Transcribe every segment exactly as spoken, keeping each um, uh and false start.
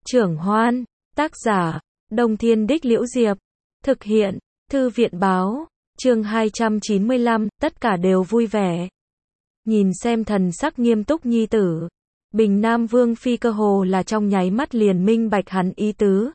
Trưởng Hoan, tác giả, Đông Thiên Đích Liễu Diệp, thực hiện, Thư viện Báo, chương hai trăm chín mươi lăm, tất cả đều vui vẻ. Nhìn xem thần sắc nghiêm túc nhi tử, Bình Nam Vương Phi cơ hồ là trong nháy mắt liền minh bạch hắn ý tứ.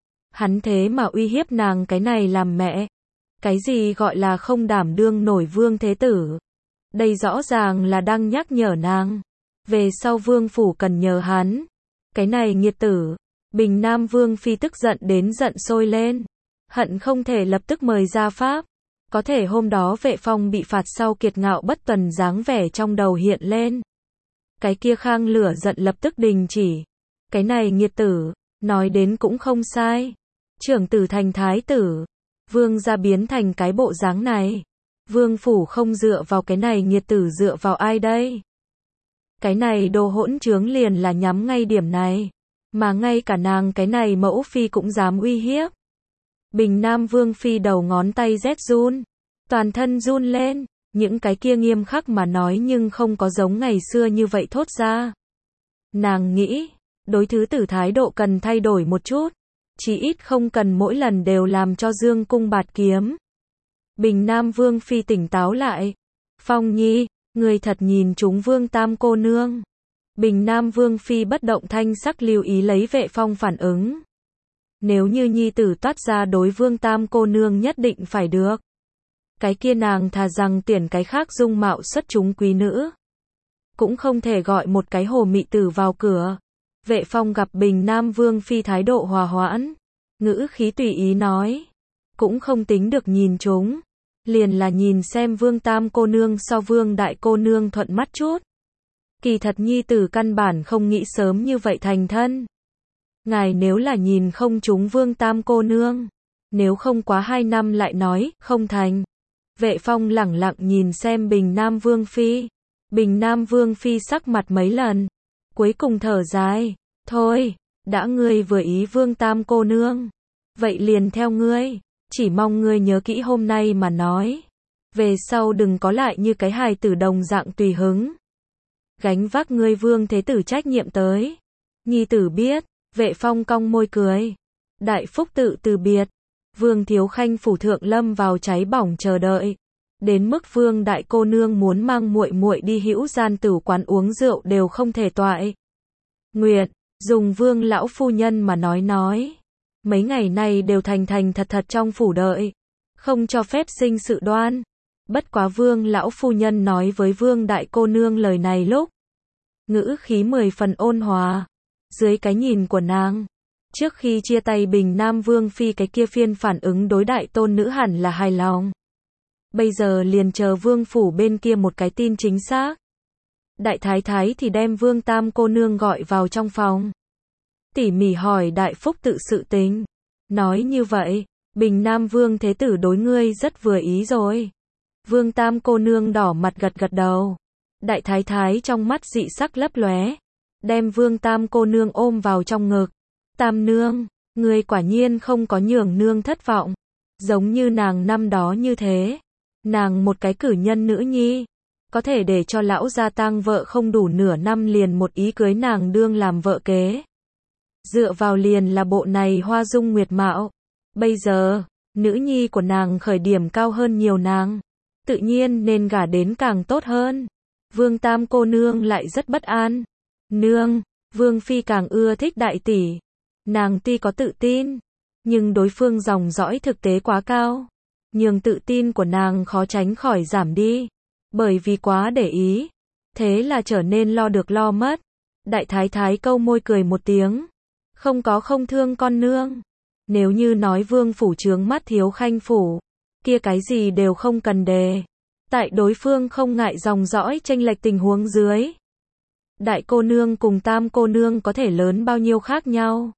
Hắn thế mà uy hiếp nàng cái này làm mẹ. Cái gì gọi là không đảm đương nổi vương thế tử. Đây rõ ràng là đang nhắc nhở nàng. Về sau vương phủ cần nhờ hắn. Cái này nghiệt tử. Bình Nam Vương Phi tức giận đến giận sôi lên. Hận không thể lập tức mời ra pháp. Có thể hôm đó Vệ Phong bị phạt sau kiệt ngạo bất tuần dáng vẻ trong đầu hiện lên. Cái kia khang lửa giận lập tức đình chỉ. Cái này nghiệt tử, nói đến cũng không sai. Trưởng tử thành thái tử. Vương gia biến thành cái bộ dáng này. Vương phủ không dựa vào cái này nghiệt tử dựa vào ai đây? Cái này đồ hỗn trướng liền là nhắm ngay điểm này. Mà ngay cả nàng cái này mẫu phi cũng dám uy hiếp. Bình Nam Vương Phi đầu ngón tay rét run. Toàn thân run lên. Những cái kia nghiêm khắc mà nói nhưng không có giống ngày xưa như vậy thốt ra. Nàng nghĩ, đối thứ tử thái độ cần thay đổi một chút. Chỉ ít không cần mỗi lần đều làm cho dương cung bạt kiếm. Bình Nam Vương Phi tỉnh táo lại. Phong Nhi, người thật nhìn chúng Vương Tam cô nương. Bình Nam Vương Phi bất động thanh sắc lưu ý lấy Vệ Phong phản ứng. Nếu như nhi tử toát ra đối Vương Tam cô nương nhất định phải được. Cái kia nàng thà rằng tuyển cái khác dung mạo xuất chúng quý nữ. Cũng không thể gọi một cái hồ mị tử vào cửa. Vệ Phong gặp Bình Nam Vương Phi thái độ hòa hoãn. Ngữ khí tùy ý nói. Cũng không tính được nhìn chúng. Liền là nhìn xem Vương Tam cô nương so Vương Đại cô nương thuận mắt chút. Kỳ thật nhi tử căn bản không nghĩ sớm như vậy thành thân. Ngài nếu là nhìn không chúng Vương Tam cô nương. Nếu không quá hai năm lại nói, không thành. Vệ Phong lẳng lặng nhìn xem Bình Nam Vương Phi. Bình Nam Vương Phi sắc mặt mấy lần. Cuối cùng thở dài. Thôi, đã ngươi vừa ý Vương Tam cô nương. Vậy liền theo ngươi. Chỉ mong ngươi nhớ kỹ hôm nay mà nói. Về sau đừng có lại như cái hài tử đồng dạng tùy hứng. Gánh vác ngươi Vương thế tử trách nhiệm tới. Nhi tử biết. Vệ Phong cong môi cười. Đại phúc tự từ biệt. Vương Thiếu Khanh phủ thượng lâm vào cháy bỏng chờ đợi. Đến mức Vương Đại cô nương muốn mang muội muội đi hữu gian tử quán uống rượu đều không thể toại. Nguyệt, dùng Vương lão phu nhân mà nói nói. Mấy ngày nay đều thành thành thật thật trong phủ đợi. Không cho phép sinh sự đoan. Bất quá Vương lão phu nhân nói với Vương Đại cô nương lời này lúc. Ngữ khí mười phần ôn hòa. Dưới cái nhìn của nàng. Trước khi chia tay Bình Nam Vương Phi cái kia phiên phản ứng đối đại tôn nữ hẳn là hài lòng. Bây giờ liền chờ Vương phủ bên kia một cái tin chính xác. Đại thái thái thì đem Vương Tam cô nương gọi vào trong phòng. Tỉ mỉ hỏi đại phúc tự sự tình. Nói như vậy, Bình Nam Vương thế tử đối ngươi rất vừa ý rồi. Vương Tam cô nương đỏ mặt gật gật đầu. Đại thái thái trong mắt dị sắc lấp lóe. Đem Vương Tam cô nương ôm vào trong ngực. Tam nương, ngươi quả nhiên không có nhường nương thất vọng. Giống như nàng năm đó như thế. Nàng một cái cử nhân nữ nhi. Có thể để cho lão gia tang vợ không đủ nửa năm liền một ý cưới nàng đương làm vợ kế. Dựa vào liền là bộ này hoa dung nguyệt mạo. Bây giờ, nữ nhi của nàng khởi điểm cao hơn nhiều nàng. Tự nhiên nên gả đến càng tốt hơn. Vương Tam cô nương lại rất bất an. Nương, Vương Phi càng ưa thích đại tỷ. Nàng tuy có tự tin, nhưng đối phương dòng dõi thực tế quá cao. Nhưng tự tin của nàng khó tránh khỏi giảm đi. Bởi vì quá để ý. Thế là trở nên lo được lo mất. Đại thái thái câu môi cười một tiếng. Không có không thương con nương. Nếu như nói Vương phủ trướng mắt Thiếu Khanh phủ. Kia cái gì đều không cần đề. Tại đối phương không ngại dòng dõi chênh lệch tình huống dưới. Đại cô nương cùng Tam cô nương có thể lớn bao nhiêu khác nhau.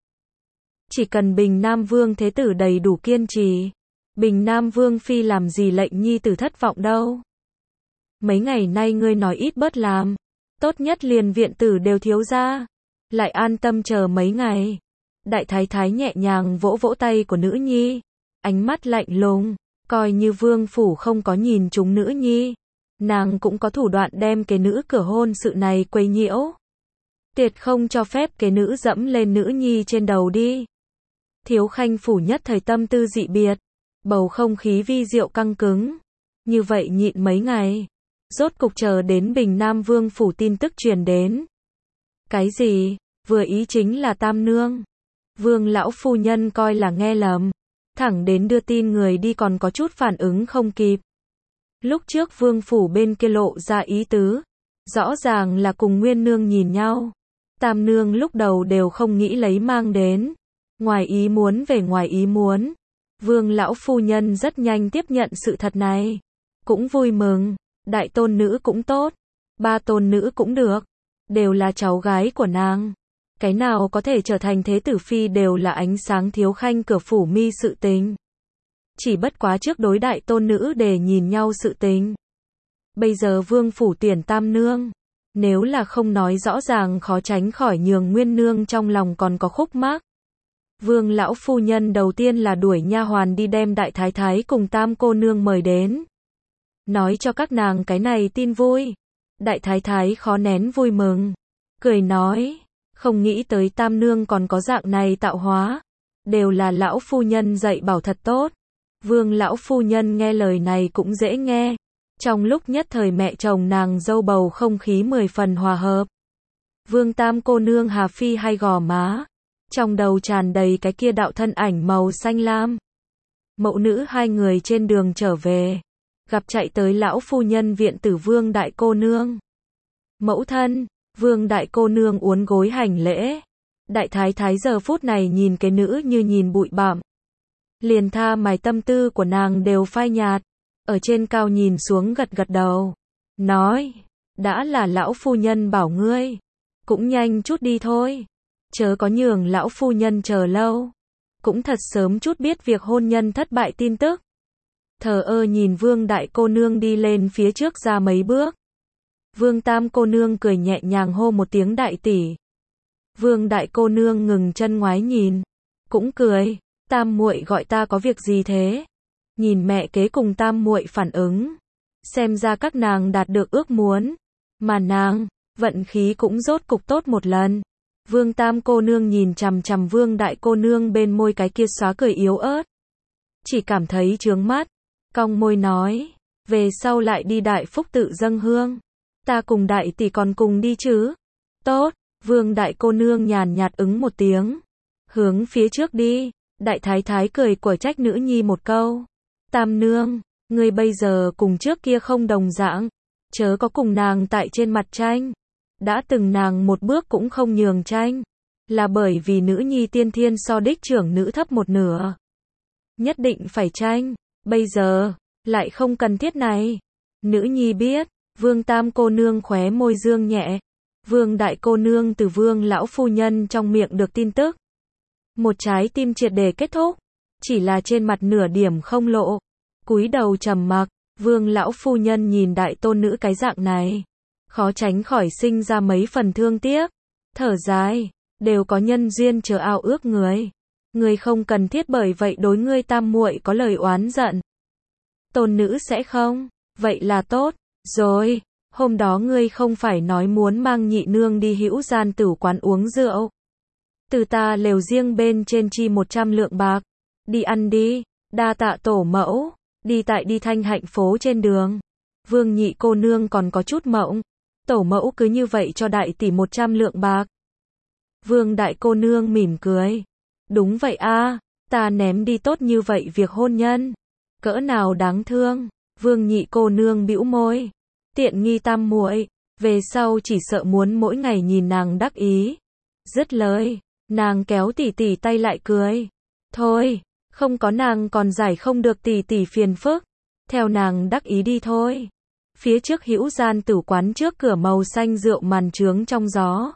Chỉ cần Bình Nam Vương thế tử đầy đủ kiên trì. Bình Nam Vương Phi làm gì lệnh nhi tử thất vọng đâu. Mấy ngày nay ngươi nói ít bớt làm. Tốt nhất liền viện tử đều thiếu ra. Lại an tâm chờ mấy ngày. Đại thái thái nhẹ nhàng vỗ vỗ tay của nữ nhi. Ánh mắt lạnh lùng. Coi như Vương phủ không có nhìn chúng nữ nhi. Nàng cũng có thủ đoạn đem cái nữ cửa hôn sự này quấy nhiễu. Tuyệt không cho phép kế nữ dẫm lên nữ nhi trên đầu đi. Thiếu khanh phủ nhất thời tâm tư dị biệt. Bầu không khí vi diệu căng cứng. Như vậy nhịn mấy ngày. Rốt cục chờ đến Bình Nam Vương phủ tin tức truyền đến. Cái gì? Vừa ý chính là Tam Nương. Vương lão phu nhân coi là nghe lầm. Thẳng đến đưa tin người đi còn có chút phản ứng không kịp. Lúc trước vương phủ bên kia lộ ra ý tứ. Rõ ràng là cùng Nguyên Nương nhìn nhau. Tam Nương lúc đầu đều không nghĩ lấy mang đến. Ngoài ý muốn về ngoài ý muốn. Vương lão phu nhân rất nhanh tiếp nhận sự thật này. Cũng vui mừng. Đại tôn nữ cũng tốt. Ba tôn nữ cũng được. Đều là cháu gái của nàng. Cái nào có thể trở thành thế tử phi đều là ánh sáng thiếu khanh cửa phủ mi sự tình. Chỉ bất quá trước đối đại tôn nữ để nhìn nhau sự tình. Bây giờ vương phủ tuyển Tam Nương. Nếu là không nói rõ ràng khó tránh khỏi nhường Nguyên Nương trong lòng còn có khúc mắc. Vương lão phu nhân đầu tiên là đuổi nha hoàn đi đem đại thái thái cùng Tam cô nương mời đến. Nói cho các nàng cái này tin vui. Đại thái thái khó nén vui mừng. Cười nói. Không nghĩ tới Tam Nương còn có dạng này tạo hóa. Đều là lão phu nhân dạy bảo thật tốt. Vương lão phu nhân nghe lời này cũng dễ nghe. Trong lúc nhất thời mẹ chồng nàng dâu bầu không khí mười phần hòa hợp. Vương Tam cô nương Hà Phi hay gò má. Trong đầu tràn đầy cái kia đạo thân ảnh màu xanh lam. Mẫu nữ hai người trên đường trở về. Gặp chạy tới lão phu nhân viện tử Vương đại cô nương. Mẫu thân, Vương đại cô nương uốn gối hành lễ. Đại thái thái giờ phút này nhìn cái nữ như nhìn bụi bặm. Liền tha mài tâm tư của nàng đều phai nhạt. Ở trên cao nhìn xuống gật gật đầu. Nói, đã là lão phu nhân bảo ngươi. Cũng nhanh chút đi thôi. Chớ có nhường lão phu nhân chờ lâu. Cũng thật sớm chút biết việc hôn nhân thất bại tin tức. Thờ ơ nhìn Vương đại cô nương đi lên phía trước ra mấy bước. Vương Tam cô nương cười nhẹ nhàng hô một tiếng đại tỷ. Vương đại cô nương ngừng chân ngoái nhìn. Cũng cười. Tam muội gọi ta có việc gì thế? Nhìn mẹ kế cùng Tam muội phản ứng. Xem ra các nàng đạt được ước muốn. Mà nàng, vận khí cũng rốt cục tốt một lần. Vương Tam cô nương nhìn chằm chằm Vương đại cô nương bên môi cái kia xóa cười yếu ớt. Chỉ cảm thấy chướng mắt. Cong môi nói. Về sau lại đi đại phúc tự dâng hương. Ta cùng đại tỷ còn cùng đi chứ? Tốt. Vương đại cô nương nhàn nhạt ứng một tiếng. Hướng phía trước đi. Đại thái thái cười quở trách nữ nhi một câu. Tam nương, ngươi bây giờ cùng trước kia không đồng dạng. Chớ có cùng nàng tại trên mặt tranh. Đã từng nàng một bước cũng không nhường tranh. Là bởi vì nữ nhi tiên thiên so đích trưởng nữ thấp một nửa. Nhất định phải tranh. Bây giờ, lại không cần thiết này. Nữ nhi biết. Vương Tam cô nương khóe môi dương nhẹ. Vương đại cô nương từ Vương lão phu nhân trong miệng được tin tức. Một trái tim triệt để kết thúc. Chỉ là trên mặt nửa điểm không lộ. Cúi đầu trầm mặc. Vương lão phu nhân nhìn đại tôn nữ cái dạng này. Khó tránh khỏi sinh ra mấy phần thương tiếc. Thở dài. Đều có nhân duyên chờ ao ước người. Người không cần thiết bởi vậy đối ngươi Tam muội có lời oán giận. Tôn nữ sẽ không. Vậy là tốt. Rồi. Hôm đó ngươi không phải nói muốn mang nhị nương đi hữu gian tử quán uống rượu. Từ ta lều riêng bên trên chi một trăm lượng bạc. Đi ăn đi. Đa tạ tổ mẫu. Đi tại đi thanh hạnh phố trên đường. Vương nhị cô nương còn có chút mộng. Tổ mẫu cứ như vậy cho đại tỷ một trăm lượng bạc. Vương đại cô nương mỉm cười. Đúng vậy a, ta ném đi tốt như vậy việc hôn nhân. Cỡ nào đáng thương. Vương nhị cô nương bĩu môi. Tiện nghi Tam muội, về sau chỉ sợ muốn mỗi ngày nhìn nàng đắc ý. Dứt lời, nàng kéo tỷ tỷ tay lại cười. Thôi, không có nàng còn giải không được tỷ tỷ phiền phức. Theo nàng đắc ý đi thôi. Phía trước hữu gian tử quán trước cửa màu xanh rượu màn trướng trong gió.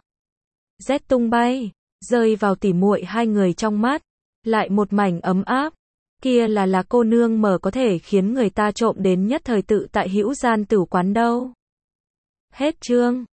Rét tung bay, rơi vào tỉ muội hai người trong mắt. Lại một mảnh ấm áp. Kia là là cô nương mở có thể khiến người ta trộm đến nhất thời tự tại hữu gian tử quán đâu. Hết chương.